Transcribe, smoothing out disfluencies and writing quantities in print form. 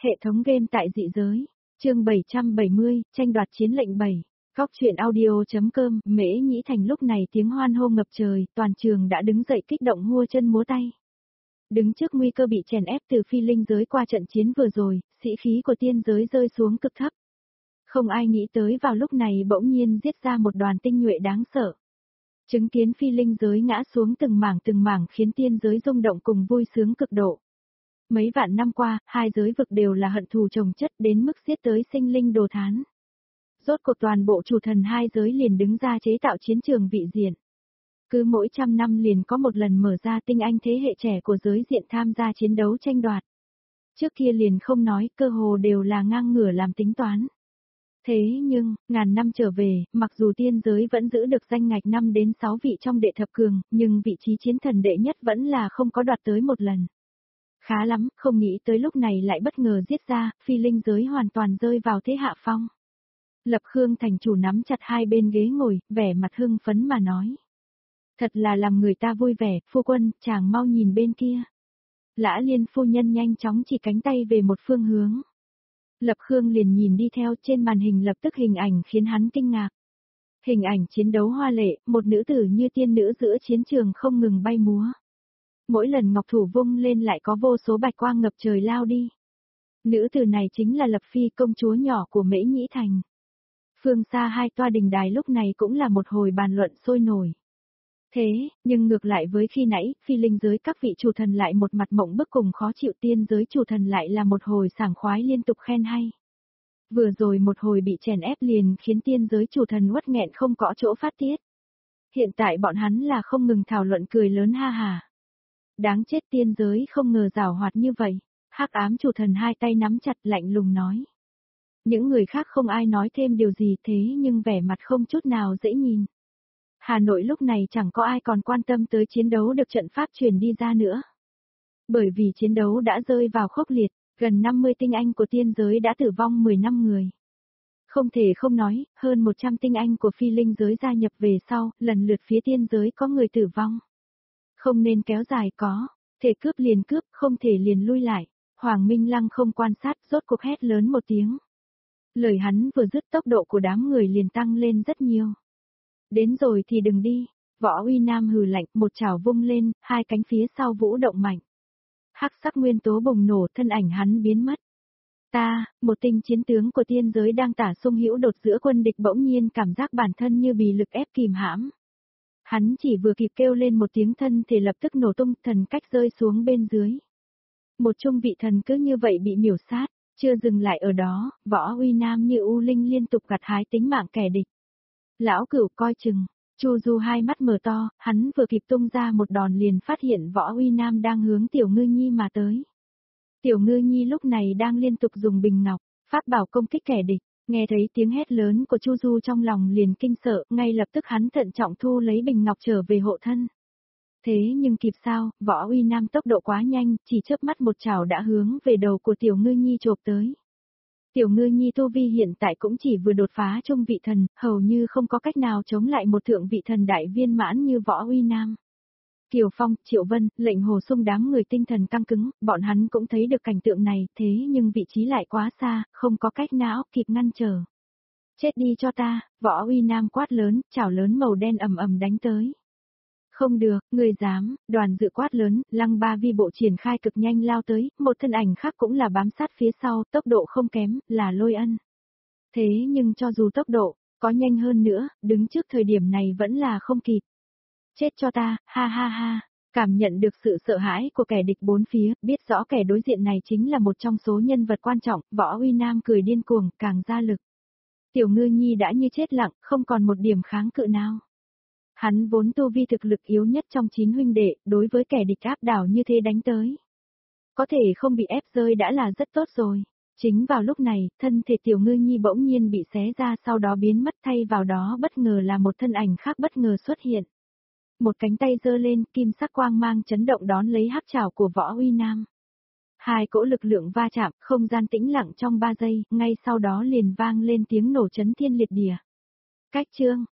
Hệ thống game tại dị giới. Chương 770, tranh đoạt chiến lệnh 7. Góc truyện audio.com. Mễ Nhĩ Thành lúc này tiếng hoan hô ngập trời, toàn trường đã đứng dậy kích động hua chân múa tay. Đứng trước nguy cơ bị chèn ép từ phi linh giới qua trận chiến vừa rồi, sĩ khí của tiên giới rơi xuống cực thấp. Không ai nghĩ tới vào lúc này bỗng nhiên giết ra một đoàn tinh nhuệ đáng sợ. Chứng kiến phi linh giới ngã xuống từng mảng khiến tiên giới rung động cùng vui sướng cực độ. Mấy vạn năm qua, hai giới vực đều là hận thù chồng chất đến mức giết tới sinh linh đồ thán. Rốt cuộc toàn bộ chủ thần hai giới liền đứng ra chế tạo chiến trường vị diện. Cứ mỗi 100 năm liền có một lần mở ra tinh anh thế hệ trẻ của giới diện tham gia chiến đấu tranh đoạt. Trước kia liền không nói, cơ hồ đều là ngang ngửa làm tính toán. Thế nhưng, ngàn năm trở về, mặc dù tiên giới vẫn giữ được danh ngạch 5 đến 6 vị trong đệ thập cường, nhưng vị trí chiến thần đệ nhất vẫn là không có đoạt tới một lần. Khá lắm, không nghĩ tới lúc này lại bất ngờ giết ra, phi linh giới hoàn toàn rơi vào thế hạ phong. Lập Khương thành chủ nắm chặt hai bên ghế ngồi, vẻ mặt hưng phấn mà nói. Thật là làm người ta vui vẻ, phu quân, chàng mau nhìn bên kia. Lã Liên phu nhân nhanh chóng chỉ cánh tay về một phương hướng. Lập Khương liền nhìn đi theo, trên màn hình lập tức hình ảnh khiến hắn kinh ngạc. Hình ảnh chiến đấu hoa lệ, một nữ tử như tiên nữ giữa chiến trường không ngừng bay múa. Mỗi lần ngọc thủ vung lên lại có vô số bạch quang ngập trời lao đi. Nữ tử này chính là Lập Phi, công chúa nhỏ của Mễ Nhĩ Thành. Phương xa hai toa đình đài lúc này cũng là một hồi bàn luận sôi nổi. Thế, nhưng ngược lại với khi nãy, phi linh giới các vị chủ thần lại một mặt mộng bức cùng khó chịu, tiên giới chủ thần lại là một hồi sảng khoái liên tục khen hay. Vừa rồi một hồi bị chèn ép liền khiến tiên giới chủ thần uất nghẹn không có chỗ phát tiết. Hiện tại bọn hắn là không ngừng thảo luận cười lớn ha hà. Đáng chết, tiên giới không ngờ giảo hoạt như vậy. Hắc ám chủ thần hai tay nắm chặt lạnh lùng nói. Những người khác không ai nói thêm điều gì, thế nhưng vẻ mặt không chút nào dễ nhìn. Hà Nội lúc này chẳng có ai còn quan tâm tới chiến đấu được trận pháp truyền đi ra nữa. Bởi vì chiến đấu đã rơi vào khốc liệt, gần 50 tinh anh của tiên giới đã tử vong 15 người. Không thể không nói, hơn 100 tinh anh của phi linh giới gia nhập về sau, lần lượt phía tiên giới có người tử vong. Không nên kéo dài có, thể cướp liền cướp, không thể liền lui lại. Hoàng Minh Lăng không quan sát, rốt cuộc hét lớn một tiếng. Lời hắn vừa dứt, tốc độ của đám người liền tăng lên rất nhiều. Đến rồi thì đừng đi, Võ Uy Nam hừ lạnh, một chảo vung lên, hai cánh phía sau vũ động mạnh. Hắc sắc nguyên tố bùng nổ, thân ảnh hắn biến mất. Một tinh chiến tướng của tiên giới đang tả sung hữu đột giữa quân địch bỗng nhiên cảm giác bản thân như bị lực ép kìm hãm. Hắn chỉ vừa kịp kêu lên một tiếng thân thể lập tức nổ tung, thần cách rơi xuống bên dưới. Một trung vị thần cứ như vậy bị miểu sát, chưa dừng lại ở đó, Võ Uy Nam như u linh liên tục gặt hái tính mạng kẻ địch. Lão Cửu coi chừng, Chu Du hai mắt mở to, hắn vừa kịp tung ra một đòn liền phát hiện Võ Uy Nam đang hướng Tiểu Ngư Nhi mà tới. Tiểu Ngư Nhi lúc này đang liên tục dùng bình ngọc, phát bảo công kích kẻ địch, nghe thấy tiếng hét lớn của Chu Du trong lòng liền kinh sợ, ngay lập tức hắn thận trọng thu lấy bình ngọc trở về hộ thân. Thế nhưng kịp sao, Võ Uy Nam tốc độ quá nhanh, chỉ chớp mắt một chảo đã hướng về đầu của Tiểu Ngư Nhi chộp tới. Tiểu Ngư Nhi tu vi hiện tại cũng chỉ vừa đột phá trung vị thần, hầu như không có cách nào chống lại một thượng vị thần đại viên mãn như Võ Uy Nam. Kiều Phong, Triệu Vân, Lệnh Hồ Sung đám người tinh thần căng cứng, bọn hắn cũng thấy được cảnh tượng này, thế nhưng vị trí lại quá xa, không có cách nào kịp ngăn trở. Chết đi cho ta, Võ Uy Nam quát lớn, chảo lớn màu đen ầm ầm đánh tới. Không được, người dám, đoàn dự quát lớn, Lăng Ba Vi bộ triển khai cực nhanh lao tới, một thân ảnh khác cũng là bám sát phía sau, tốc độ không kém, là Lôi Ân. Thế nhưng cho dù tốc độ, có nhanh hơn nữa, đứng trước thời điểm này vẫn là không kịp. Chết cho ta, ha ha ha, cảm nhận được sự sợ hãi của kẻ địch bốn phía, biết rõ kẻ đối diện này chính là một trong số nhân vật quan trọng, Võ Uy Nam cười điên cuồng, càng ra lực. Tiểu Ngư Nhi đã như chết lặng, không còn một điểm kháng cự nào. Hắn vốn tu vi thực lực yếu nhất trong 9 huynh đệ, đối với kẻ địch áp đảo như thế đánh tới. Có thể không bị ép rơi đã là rất tốt rồi. Chính vào lúc này, thân thể Tiểu Ngư Nhi bỗng nhiên bị xé ra sau đó biến mất, thay vào đó bất ngờ là một thân ảnh khác bất ngờ xuất hiện. Một cánh tay giơ lên, kim sắc quang mang chấn động đón lấy hắc chảo của Võ Uy Nam. Hai cỗ lực lượng va chạm, không gian tĩnh lặng trong 3 giây, ngay sau đó liền vang lên tiếng nổ chấn thiên liệt địa. Cách chương,